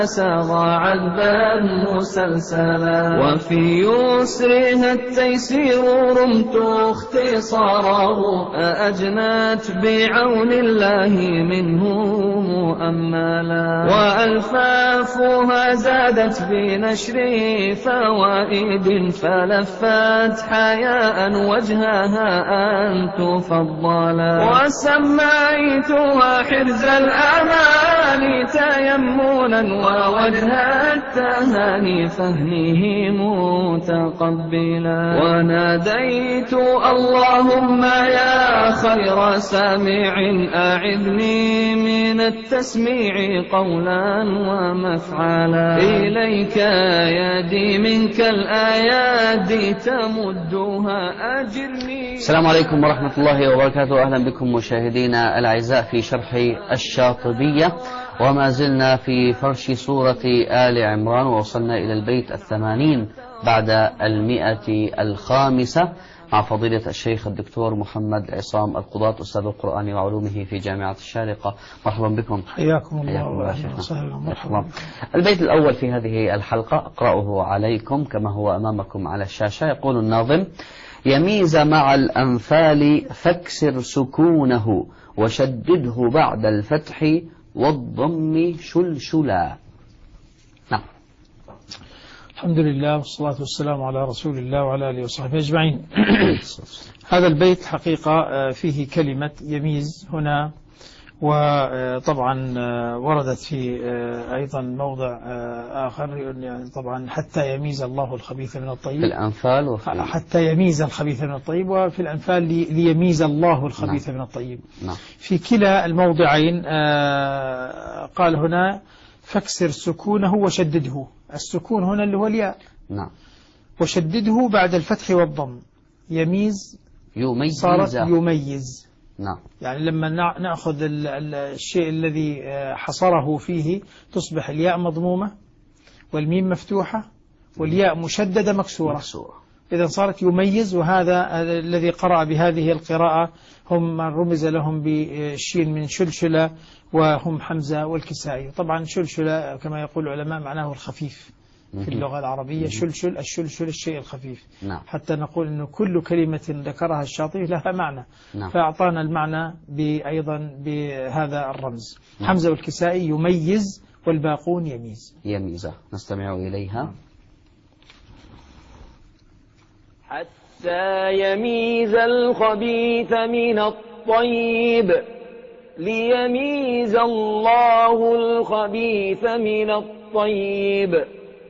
ساغ عذبا مسلسلا، وفي يسرها التيسير رمت اختصاره، أأجنت بعون الله منه مؤملا، وألفافها زادت بنشر فوائد، فلفت حياء وجهها أن تفضلا، وسميتها حرز الأمان تيمنا ووجه التهاني فهمه متقبلا، وناديت اللهم يا خير سامع أعذني من التسميع قولا ومفعلا، إليك يدي منك الآيات تمدها أجرني. السلام عليكم ورحمة الله وبركاته. أهلا بكم مشاهدينا الأعزاء في شرح الشاطبية، وما زلنا في فرش سورة آل عمران، ووصلنا إلى البيت 80 بعد 100 الخامسة مع فضيلة الشيخ الدكتور محمد عصام القضاة أستاذ القرآن وعلومه في جامعة الشارقة. مرحبا بكم. حياكم الله وسهلا. مرحبا. البيت الأول في هذه الحلقة أقرأه عليكم كما هو أمامكم على الشاشة. يقول الناظم: يميز مع الأنفال فاكسر سكونه، وشدده بعد الفتح والضم شلشلا. نعم. الحمد لله والصلاة والسلام على رسول الله وعلى آله وصحبه أجمعين. هذا البيت حقيقة فيه كلمة يميز هنا، وطبعا وردت في أيضا موضع آخر، يعني طبعا حتى يميز الله الخبيث من الطيب في الأنفال، حتى يميز الخبيث من الطيب، وفي الأنفال ليميز الله الخبيث من الطيب. في كلا الموضعين قال هنا فاكسر سكونه وشدده. السكون هنا اللي هو الياء، وشدده بعد الفتح والضم. يميز صارت يميز. يعني لما نأخذ الشيء الذي حصره فيه تصبح الياء مضمومة والميم مفتوحة والياء مشددة مكسورة. إذا صارت يميز. وهذا الذي قرأ بهذه القراءة هم من رمز لهم بالشين من شلشلة، وهم حمزة والكسائي. طبعا شلشلة كما يقول العلماء معناه الخفيف في اللغة العربية. الشلشل الشيء الخفيف. حتى نقول أنه كل كلمة ذكرها الشاطبي لها معنى. فأعطانا المعنى أيضا بهذا الرمز. حمزة والكسائي يميز، والباقون يميز. نستمع إليها. حتى يميز الخبيث من الطيب، ليميز الله الخبيث من الطيب،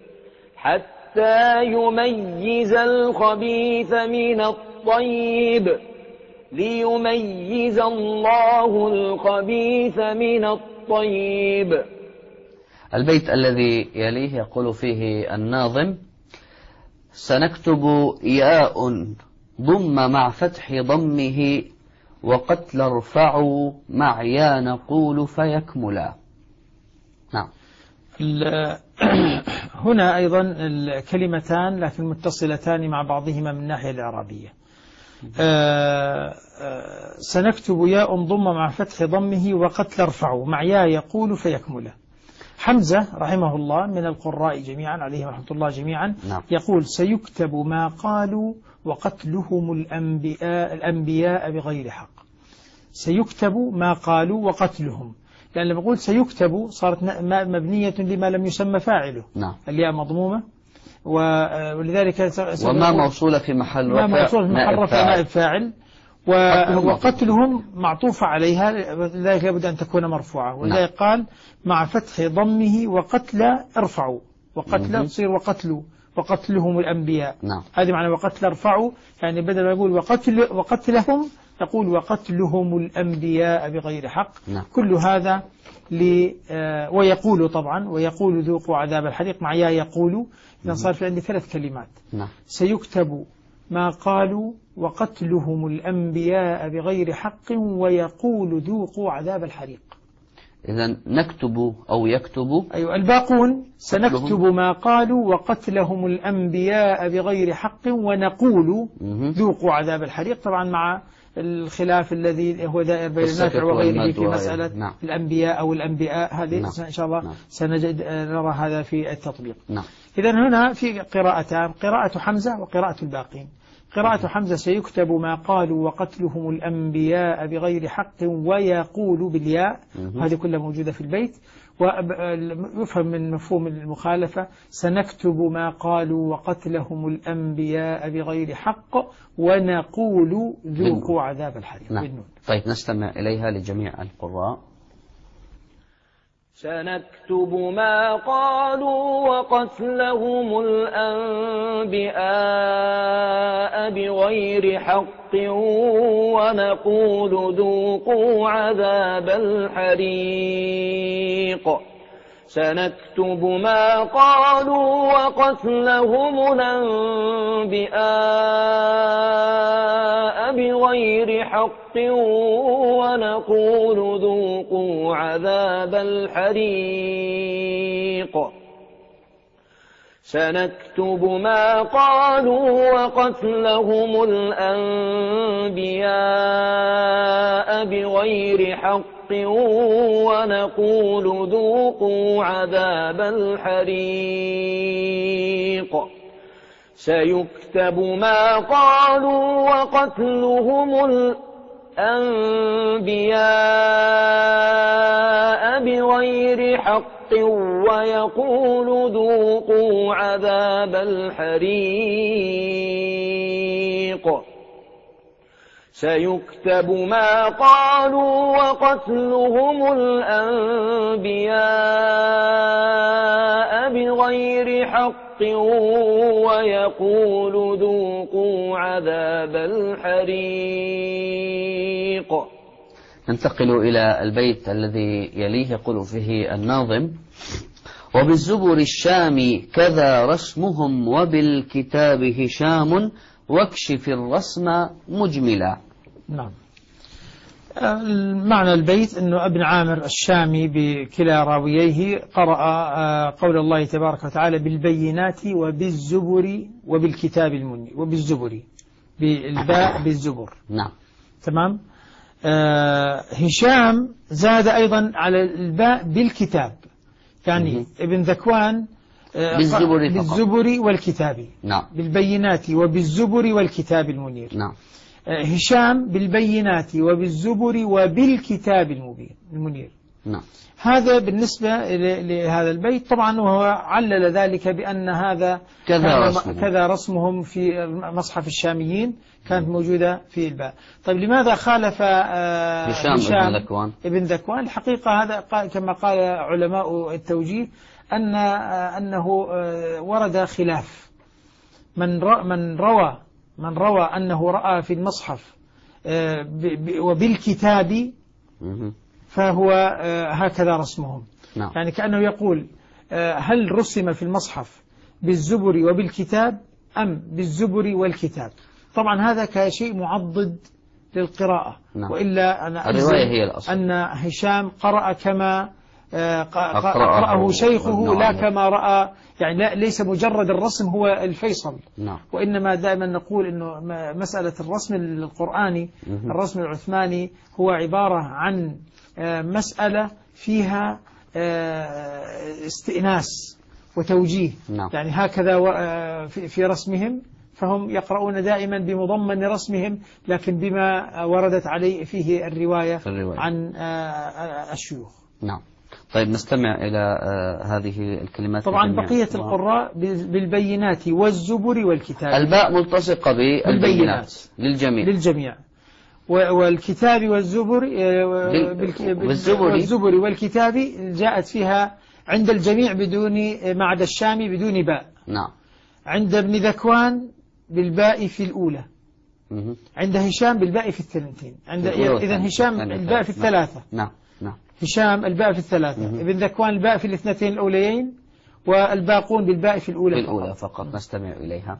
حتى يميز الخبيث من الطيب، ليميز الله الخبيث من الطيب. البيت الذي يليه يقول فيه الناظم: سنكتب ياء ضم مع فتح ضمه، وقتل ارفعوا مع يا نقول فيكملا. نعم. هنا أيضا الكلمتان لكن متصلتان مع بعضهما من الناحية الإعرابية. سنكتب ياء ضم مع فتح ضمه، وقتل ارفعوا مع يا يقول فيكملا. حمزة رحمه الله من القراء جميعا عليهم رحمة الله جميعا يقول: سيكتب ما قالوا وقتلهم الأنبياء بغير حق. سيكتب ما قالوا وقتلهم، لأن لما نقول سيكتب صارت مبنية لما لم يسمى فاعله. الياء مضمومة، ولذلك وما موصولة في محل رفع نائب فاعل، وقتلهم معطوفة عليها، لذلك لابد أن تكون مرفوعة. ولذلك قال مع فتح ضمه وقتل ارفعوا، وقتل تصير وقتلهم الأنبياء. هذه معنى وقتل ارفعوا، يعني بدل ما يقول وقتلهم يقول وقتلهم الأنبياء بغير حق. كل هذا ويقول طبعا، ويقول ذوقوا عذاب الحريق مع يا يقول. إذا صار في عندي 3 كلمات. سيكتب ما قالوا وقتلهم الأنبياء بغير حق، ويقول ذوقوا عذاب الحريق. إذا نكتب أو يكتب. أيوة الباقون سنكتب ما قالوا وقتلهم الأنبياء بغير حق، ونقول ذوقوا عذاب الحريق. طبعا مع الخلاف الذي هو دائر بين النافع وغيره في مسألة نعم. الأنبياء أو الأنبياء هذه نعم. إن شاء الله نعم. سنجد نرى هذا في التطبيق. نعم. إذن هنا في قراءتان، قراءة حمزة وقراءة الباقين. قراءة حمزة سيكتب ما قالوا وقتلهم الأنبياء بغير حق ويقول بالياء، هذه كلها موجودة في البيت، ويفهم من مفهوم المخالفة سنكتب ما قالوا وقتلهم الأنبياء بغير حق ونقول ذوقوا عذاب الحريق. نعم. طيب نستمع إليها لجميع القراء. سنكتب ما قالوا وقتلهم الأنبياء بغير حق ونقول ذوقوا عذاب الحريق. سنكتب ما قالوا وقتلهم الأنبياء بغير حق ونقول ذوقوا عذاب الحريق. سنكتب ما قالوا وقتلهم الأنبياء بغير حق ونقول ذوقوا عذاب الحريق. سيكتب ما قالوا وقتلهم الأنبياء بغير حق ويقول ذوقوا عذاب الحريق. سيكتب ما قالوا وقتلهم الأنبياء بغير حق ويقول ذوقوا عذاب الحريق. ننتقل إلى البيت الذي يليه، يقول فيه الناظم: وبالزبر الشام كذا رسمهم وبالكتاب هشام واكشف الرسم مجملا. نعم. معنى البيت أنه ابن عامر الشامي بكلا راوييه قرأ قول الله تبارك وتعالى بالبينات وبالزبر وبالكتاب المنير، وبالزبر بالباء بالزبر. نعم. تمام. هشام زاد أيضا على الباء بالكتاب، يعني ابن ذكوان بالزبر والكتاب. نعم. بالبينات وبالزبر والكتاب المنير. نعم. هشام بالبينات وبالزبر وبالكتاب المنير. نعم. هذا بالنسبة لهذا البيت. طبعا وهو علل ذلك بأن هذا كذا رسمهم في مصحف الشاميين كانت موجودة في الباء. طيب لماذا خالف هشام ابن ذكوان؟ الحقيقة هذا كما قال علماء التوجيه أنه ورد خلاف. من روى أنه رأى في المصحف وبالكتاب فهو هكذا رسمهم. نعم. يعني كأنه يقول هل رسم في المصحف بالزبر وبالكتاب أم بالزبر والكتاب؟ طبعا هذا كشيء معضد للقراءة. نعم. وإلا أنا الرواية هي الأصل. أن هشام قرأ كما قرأه شيخه لا كما رأى، يعني ليس مجرد الرسم هو الفيصل. نعم. وإنما دائما نقول إنه مسألة الرسم القرآني الرسم العثماني هو عبارة عن مسألة فيها استئناس وتوجيه. نعم. يعني هكذا في رسمهم، فهم يقرؤون دائما بمضمن رسمهم لكن بما وردت عليه فيه الرواية عن الشيوخ. نعم. طيب نستمع إلى هذه الكلمات. طبعا بقية القراء بالبينات والزبر والكتاب. الباء ملتصقة بالبينات للجميع. والكتاب والزبر والزبر والكتاب جاءت فيها عند الجميع بدون ما عدا الشامي بدون باء. نعم. عند ابن ذكوان بالباء في الأولى. عند هشام بالباء في الثنتين. إذن هشام الباء في الثلاثة. نعم. هشام الباء في الثلاثة. ابن ذكوان الباء في الاثنتين الأوليين، والباقون بالباء في الأولى فقط. نستمع إليها.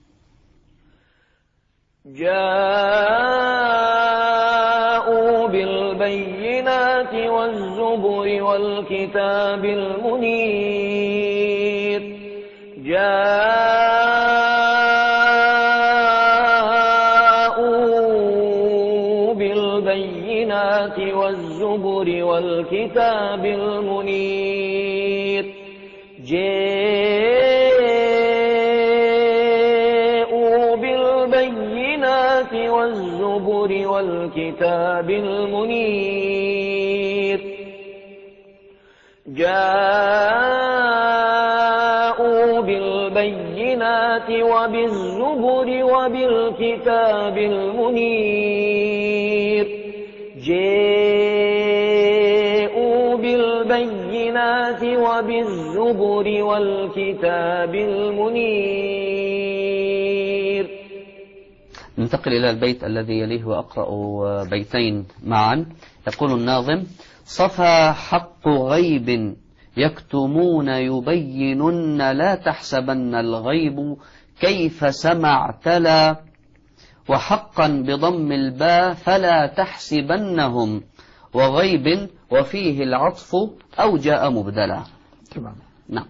جاءوا بالبينات والزبر والكتاب المنير. جاءوا والكتاب المنير جاءوا بالبينات والزبر والكتاب المنير جاءوا بالبينات وبالزبر وبالكتاب المنير جاءوا بالبينات وبالزبر والكتاب المنير. ننتقل إلى البيت الذي يليه وأقرأ بيتين معا. يقول الناظم: صفى حق غيب يكتمون يبينن لا تحسبن الغيب كيف سمعت لا وحقا بضم الباء فلا تحسبنهم وغيب وفيه العطف أو جاء مبدلا. تمام. نعم.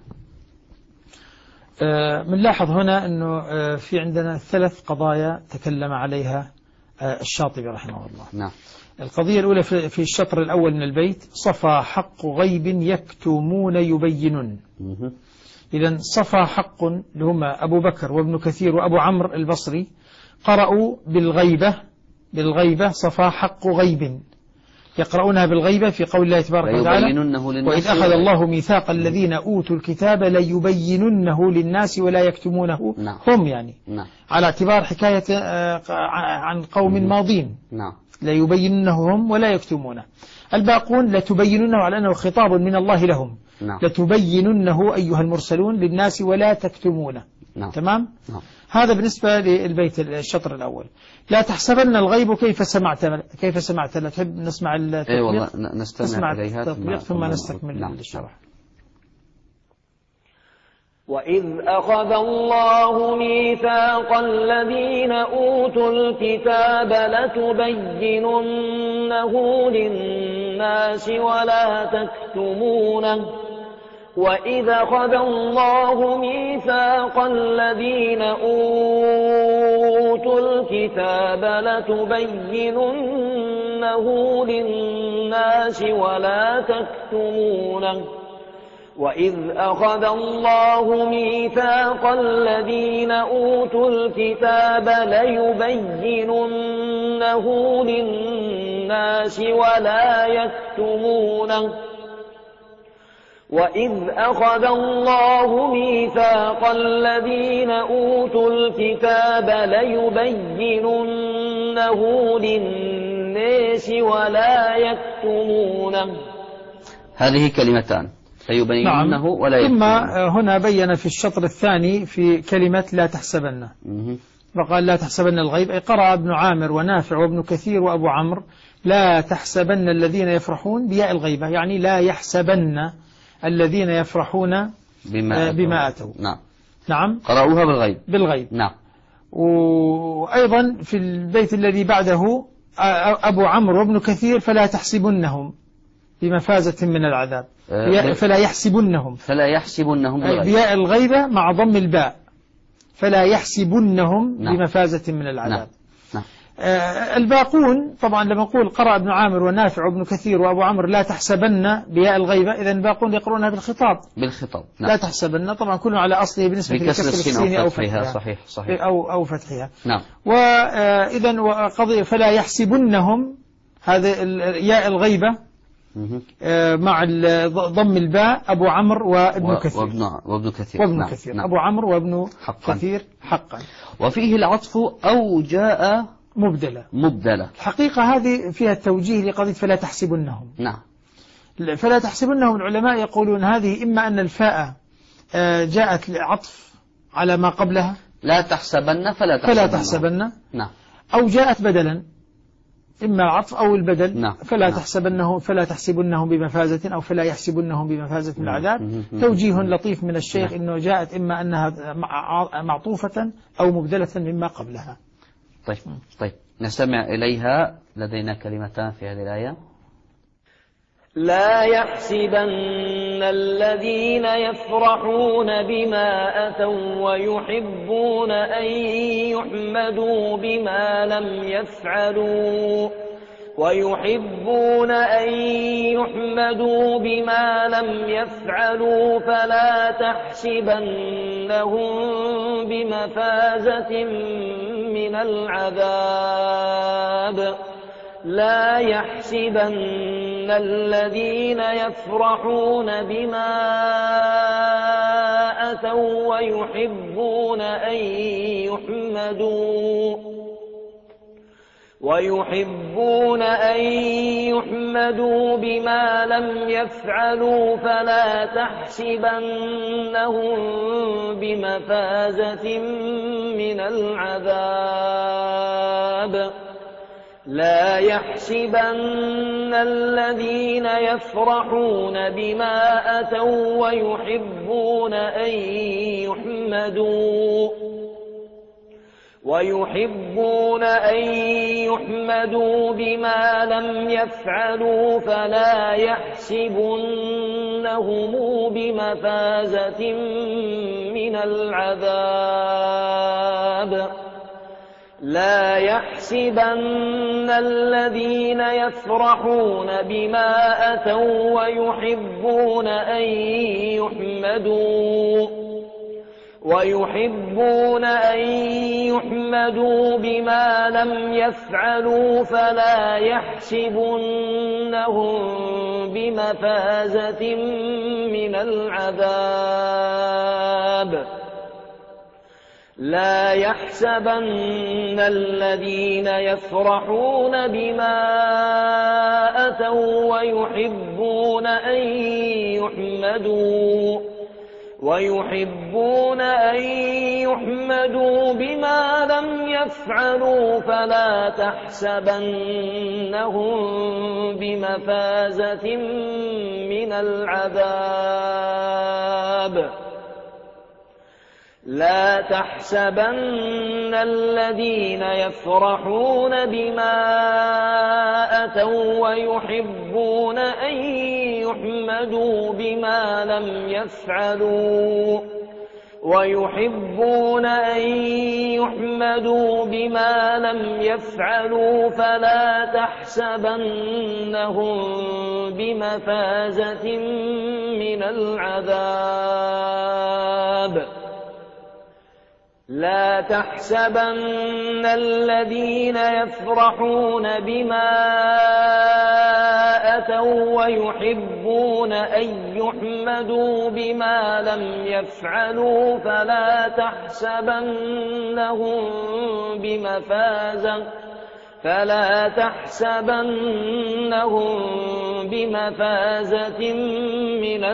بنلاحظ هنا أنه في عندنا 3 قضايا تكلم عليها الشاطبي رحمه الله. نعم. القضية الأولى في الشطر الأول من البيت: صفى حق غيب يكتمون يبينون. إذن صفى حق اللي هم أبو بكر وابن كثير وأبو عمرو البصري قرأوا بالغيبة صفى حق غيب، يقرؤونها بالغيبة في قول الله تبارك وتعالى: وإذ أخذ الله ميثاق الذين أوتوا الكتاب ليبيننه للناس ولا يكتمونه. نعم. هم يعني نعم. على اعتبار حكاية عن قوم ماضين. نعم. ليبيننه هم ولا يكتمونه. الباقون لتبيننه على أنه خطاب من الله لهم. نعم. لتبيننه أيها المرسلون للناس ولا تكتمونه. نعم. تمام. نعم. هذا بالنسبة للبيت الشطر الأول. لا تحسبن الغيب كيف سمعت. لا تحب نسمع التطبيق؟ والله نستمع إليها التطبيق ثم نستكمل. نعم. الشرح. وإذ أخذ الله ميثاق الذين أوتوا الكتاب لتبيننه للناس ولا تكتمونه. وإذ أخذ الله ميثاق الذين أوتوا الكتاب لتبيننه للناس ولا تكتمونه. وإذ أخذ الله ميثاق الذين أوتوا الكتاب ليبيننه للناس ولا يكتمونه. وإذ أخذ الله ميثاق الذين أوتوا الكتاب ليبيننه للناس ولا يكتمونه. هذه كلمتان فيبيننه ولا يكتمونه. ثم هنا بين في الشطر الثاني في كلمة لا تحسبن، وقال لا تحسبن الغيب، أي قرأ ابن عامر ونافع وابن كثير وأبو عمرو لا تحسبن الذين يفرحون بياء الغيبة، يعني لا يحسبن الذين يفرحون بما أتوا. نعم. نعم. قرأوها بالغيب. نعم. وأيضا في البيت الذي بعده أبو عمرو وابن كثير فلا تحسبنهم بمفازة من العذاب. فلا يحسبنهم بياء الغيبة مع ضم الباء، فلا يحسبنهم. نعم. بمفازة من العذاب. نعم. نعم. الباقون طبعا لما نقول قرأ ابن عامر ونافع وابن كثير وأبو عمرو لا تحسبن بياء الغيبة، إذا الباقون يقرؤونها بالخطاب. نعم. لا تحسبن طبعا كل على أصله بالنسبة لكسر السين أو فتحها. صحيح. أو فتحها. نعم. وإذا وقضية فلا يحسبنهم، هذا ياء الغيبة مع ضم الباء أبو عمرو وابن كثير وابن كثير. نعم. أبو عمرو وابن كثير حقا. وفيه العطف أو جاء مبدلة. الحقيقة هذه فيها التوجيه لقضية فلا تحسبنهم. نعم. فلا تحسبنهم العلماء يقولون هذه إما أن الفاء جاءت لعطف على ما قبلها لا تحسبن فلا تحسبن. نعم. أو جاءت بدلا، إما العطف أو البدل. نعم. فلا تحسبنهم بمفازة أو فلا يحسبنهم بمفازة من العذاب. توجيه لطيف من الشيخ. نعم. إنه جاءت إما أنها معطوفة أو مبدلة مما قبلها. طيب نستمع إليها. لدينا كلمتان في هذه الآية. لا يحسبن الذين يفرحون بما أتوا ويحبون أن يحمدوا بما لم يفعلوا ويحبون أن يحمدوا بما لم يفعلوا فلا تحسبنهم بمفازة من العذاب لا يحسبن الذين يفرحون بما أتوا ويحبون أن يحمدوا بما لم يفعلوا فلا تحسبنهم بمفازة من العذاب لا يحسبن الذين يفرحون بما أتوا ويحبون أن يحمدوا بما لم يفعلوا فلا يحسبنهم بمفازة من العذاب لا يحسبن الذين يفرحون بما أتوا ويحبون أن يحمدوا بما لم يفعلوا فلا يحسبنهم بمفازة من العذاب لا يحسبن الذين يفرحون بما أتوا ويحبون أن يحمدوا بما لم يفعلوا فلا تحسبنهم بمفازة من العذاب لا تحسبن الذين يفرحون بما أتوا ويحبون أن يحمدوا بما لم يفعلوا فلا تحسبنهم بمفازة من العذاب لا تحسبن الذين يفرحون بما أتوا ويحبون أن يحمدوا بما لم يفعلوا فلا تحسبنهم بمفازة من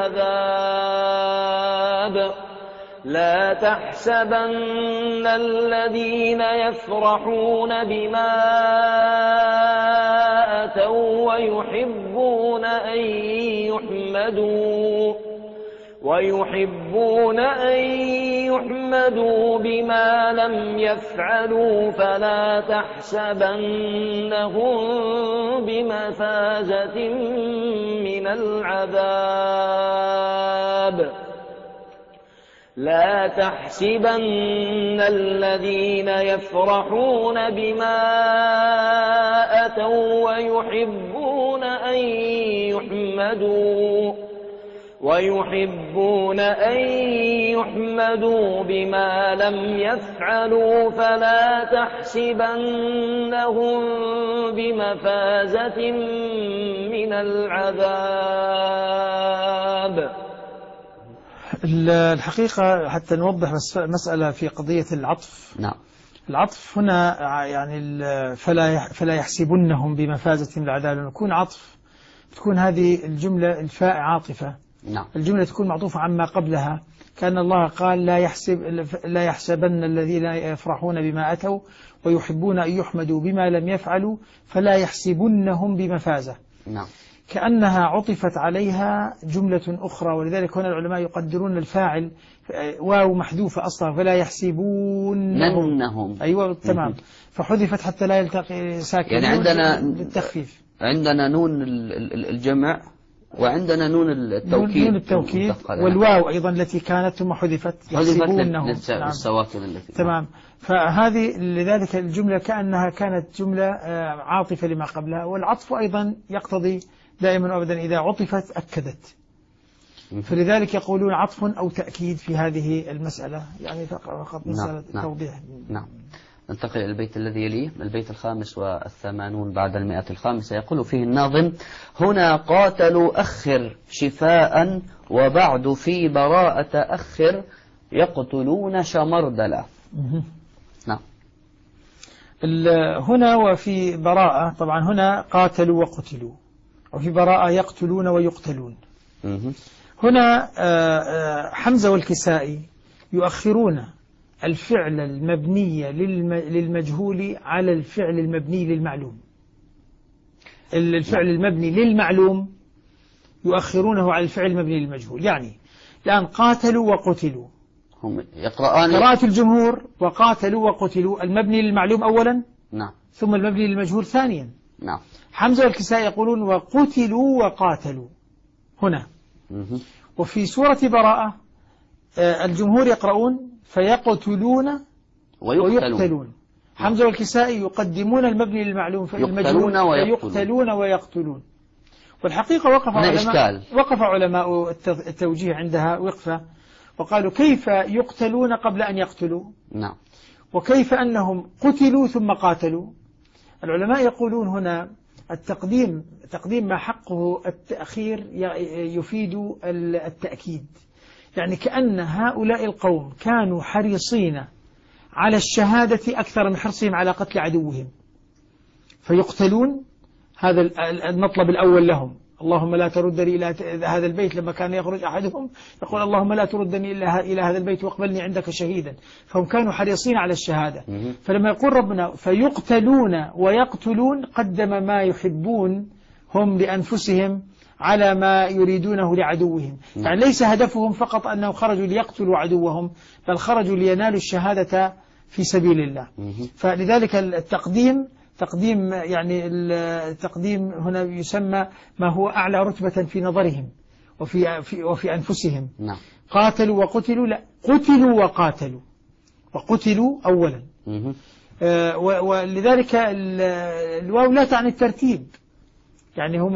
العذاب لا تحسبن الذين يفرحون بما أتوا ويحبون أن يحمدوا بما لم يفعلوا فلا تحسبنهم بمفازة من العذاب لا تحسبن الذين يفرحون بما أتوا ويحبون أن يحمدوا بما لم يفعلوا فلا تحسبنهم بمفازة من العذاب. الحقيقة حتى نوضح مسألة في قضية العطف. نعم. العطف هنا يعني فلا يحسبنهم بمفازة من العذاب. لما يكون عطف تكون هذه الجملة الفاء عاطفة. نعم. الجملة تكون معطوفة عما قبلها. كان الله قال لا يحسبن الذين يفرحون بما أتوا ويحبون أن يحمدوا بما لم يفعلوا فلا يحسبنهم بمفازة. نعم. كأنها عطفت عليها جملة أخرى، ولذلك هنا العلماء يقدرون الفاعل واو محذوفة أصلا فلا يحسبونهم. أيوة تمام. فحذفت حتى لا يلتقي ساكن. يعني عندنا بالتخفيف. عندنا نون الجمع وعندنا نون التوكيد، نون التوكيد والواو أيضا التي كانت ثم حذفت للسواكن التي تمام. فهذه لذلك الجملة كأنها كانت جملة عاطفة لما قبلها، والعطف أيضا يقتضي دائما وأبدا إذا عطفت أكدت، فلذلك يقولون عطف أو تأكيد في هذه المسألة، يعني فقط مسألة توضيح. نعم. ننتقل إلى البيت الذي يليه، البيت 85 بعد 105. يقول فيه الناظم: هنا قاتلوا أخر شفاء وبعد في براءة أخر يقتلون شمردلا. نعم. هنا وفي براءة، طبعا هنا قاتلوا وقتلوا، وفي براءة يقتلون ويقتلون. هنا حمزة والكسائي يؤخرون الفعل المبني للمجهول على الفعل المبني للمعلوم. الفعل المبني للمعلوم يؤخرونه على الفعل المبني للمجهول. يعني الآن قاتلوا وقتلوا هم يقرآن قراءة الجمهور، وقاتلوا وقتلوا المبني للمعلوم أولا، نعم، ثم المبني للمجهول ثانيا. نعم. حمزة والكسائي يقولون وقتلوا وقاتلوا هنا. وفي سورة براءة الجمهور يقرؤون فيقتلون ويقتلون. حمزة والكسائي يقدمون المبني للمعلوم يقتلون ويقتلون. والحقيقة وقف علماء التوجيه عندها وقفة، وقالوا كيف يقتلون قبل أن يقتلوا؟ نعم. وكيف أنهم قتلوا ثم قاتلوا؟ العلماء يقولون هنا تقديم ما حقه التأخير يفيد التأكيد، يعني كأن هؤلاء القوم كانوا حريصين على الشهادة أكثر من حرصهم على قتل عدوهم، فيقتلون. هذا المطلب الأول لهم. اللهم لا تردني إلى هذا البيت، لما كان يخرج أحدهم يقول اللهم لا تردني إلى هذا البيت واقبلني عندك شهيدا، فهم كانوا حريصين على الشهادة. فلما يقول ربنا فيقتلون ويقتلون قدم ما يحبون هم لأنفسهم على ما يريدونه لعدوهم. يعني ليس هدفهم فقط أنهم خرجوا ليقتلوا عدوهم، بل خرجوا لينالوا الشهادة في سبيل الله. فلذلك التقديم يعني التقديم هنا يسمى ما هو أعلى رتبة في نظرهم وفي أنفسهم. نعم. قاتلوا وقتلوا، لا، قتلوا وقاتلوا، وقتلوا أولا. ولذلك الواو لا تعني الترتيب، يعني هم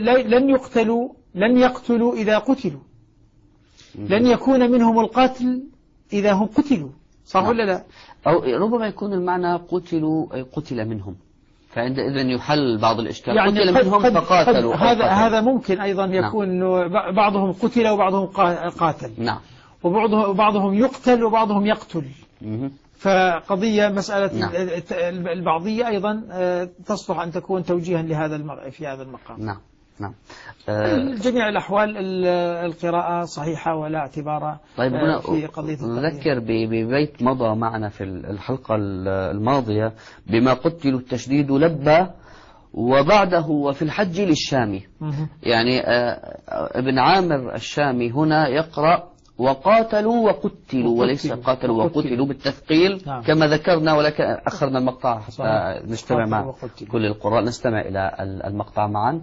لن يقتلوا إذا قتلوا، لن يكون منهم القتل إذا هم قتلوا، صح ولا لا؟ أو ربما يكون المعنى قتلوا أي قتل منهم، فعندئذ يحل بعض الإشكال. يعني قتل منهم فقاتلوا. هذا ممكن أيضا يكون. نعم. بعضهم قتل وبعضهم قاتل. نعم. وبعضهم يقتل وبعضهم يقتل. فقضية مسألة البعضية أيضا تصلح أن تكون توجيها في هذا المقام. نعم. نعم. جميع الأحوال القراءة صحيحة ولا اعتبار. طيب هنا في قضية نذكر ببيت مضى معنا في الحلقة الماضية: بما قتلوا التشديد لبى وبعده وفي الحج للشامي. يعني ابن عامر الشامي هنا يقرأ وقاتلوا وقتلوا وليس قاتلوا وقتلوا بالتثقيل. نعم. كما ذكرنا، ولكن أخرنا المقطع حتى نجتمع مع كل القراء. نستمع إلى المقطع معا.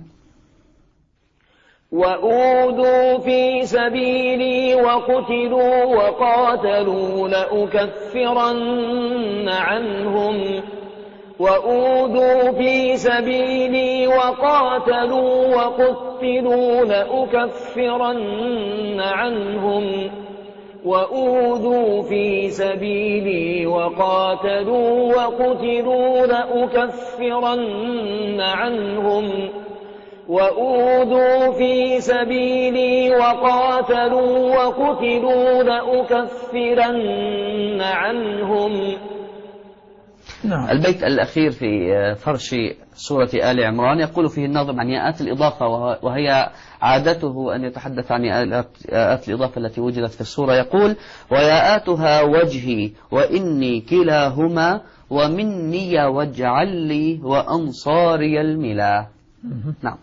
وأوذوا في سبيلي وقتلوا وقاتلوا لأكفرن عنهم وأوذوا في سبيلي وقاتلوا وقتلوا لأكفرن عنهم وأوذوا في سبيلي وقاتلوا وقتلوا لأكفرن عنهم وأوذوا في سبيلي وقاتلوا وقتلوا لأكفرن عنهم. نعم. البيت الأخير في فرش سورة آل عمران يقول فيه الناظم عن ياءات الإضافة، وهي عادته أن يتحدث عن ياءات الإضافة التي وجدت في السورة. يقول: وياءاتها وجهي وإني كلاهما ومني واجعل لي وأنصاري الملا. نعم.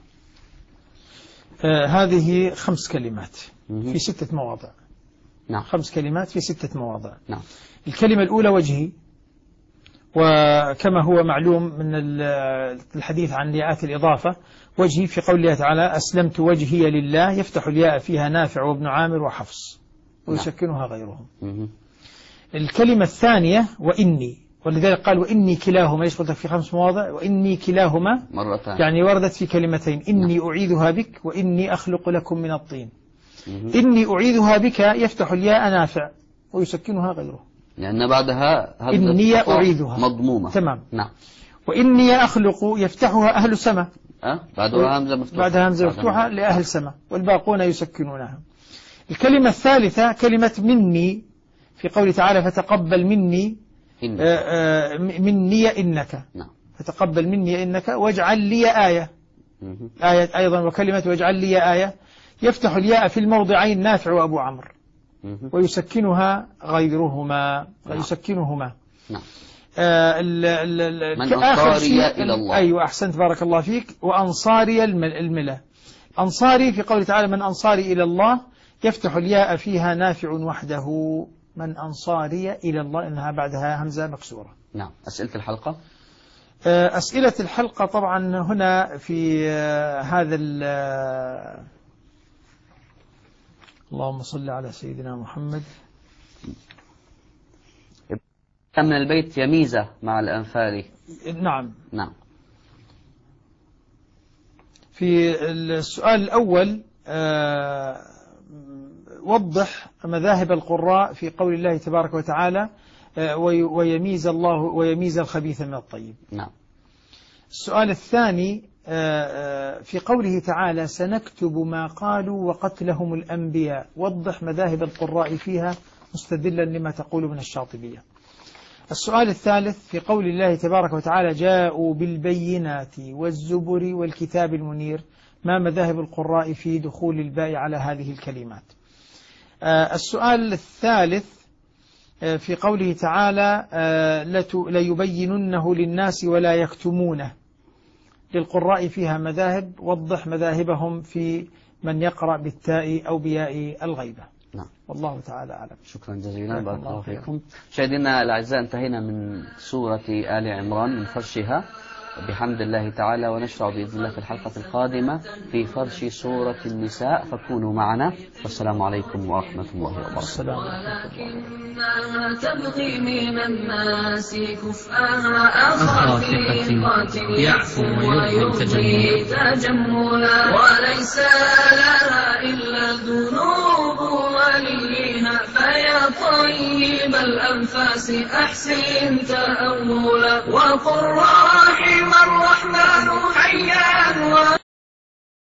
هذه 5 كلمات في 6 مواضع. نعم. 5 كلمات في 6 مواضع. نعم. الكلمة الأولى وجهي، وكما هو معلوم من الحديث عن ياءات الإضافة وجهي في قول الله تعالى أسلمت وجهي لله، يفتح الياء فيها نافع وابن عامر وحفص ويسكنها غيرهم. الكلمة الثانية وإني، ولذلك قال وإني كلاهما، ليش قلت في 5 مواضع وإني كلاهما مرتين، يعني وردت في كلمتين، إني أعيذها بك وإني أخلق لكم من الطين. إني أعيذها بك يفتح الياء نافع ويسكنها غيره، لأن بعدها إني أعيذها مضمومة. تمام. نعم. وإني أخلق يفتحها أهل سماء، بعدها همزة مفتوحة، بعدها همزة مفتوحة لأهل سماء، والباقون يسكنونها. الكلمة الثالثة كلمة مني في قوله تعالى فتقبل مني مني إنك. نعم. فتقبل مني إنك واجعل لي آية. آية أيضا، وكلمة واجعل لي آية يفتح الياء في الموضعين نافع وأبو عمرو ويسكنها غيرهما ويسكنهما. نعم. من أنصاري إلى الله. أيوة أحسنت بارك الله فيك. وأنصاري الملة، أنصاري في قوله تعالى من أنصاري إلى الله يفتح الياء فيها نافع وحده، من أنصاري إلى الله إنها بعدها همزة مكسورة. نعم. أسئلة الحلقة. أسئلة الحلقة طبعا هنا في هذا اللهم صل على سيدنا محمد. من البيت يميزة مع الأنفال. نعم. نعم. في السؤال الأول وضح مذاهب القراء في قول الله تبارك وتعالى ويميز الله ويميز الخبيث من الطيب. نعم. السؤال الثاني في قوله تعالى سنكتب ما قالوا وقتلهم الأنبياء، وضح مذاهب القراء فيها مستدلا لما تقول من الشاطبية. السؤال الثالث في قول الله تبارك وتعالى جاءوا بالبينات والزبر والكتاب المنير، ما مذاهب القراء في دخول الباء على هذه الكلمات. السؤال الثالث في قوله تعالى ليبيننه للناس ولا يكتمونه، للقراء فيها مذاهب، وضح مذاهبهم في من يقرأ بالتاء أو بياء الغيبة. نعم. والله تعالى أعلم. شكرا جزيلا، بارك الله فيكم. مشاهدينا الأعزاء، انتهينا من سورة آل عمران من فرشها بحمد الله تعالى، ونشرع بإذن الله في الحلقة القادمة في فرش سورة النساء، فكونوا معنا، والسلام عليكم ورحمة الله وبركاته. ولكنها تبغي من الناس كفءها أخاطئ يعفو ويبغي تجملا، وليس لها إلا الذنوب وليها، فيا طيب الأنفاس أحسن تأولا، وقل رحم الرحمن حيا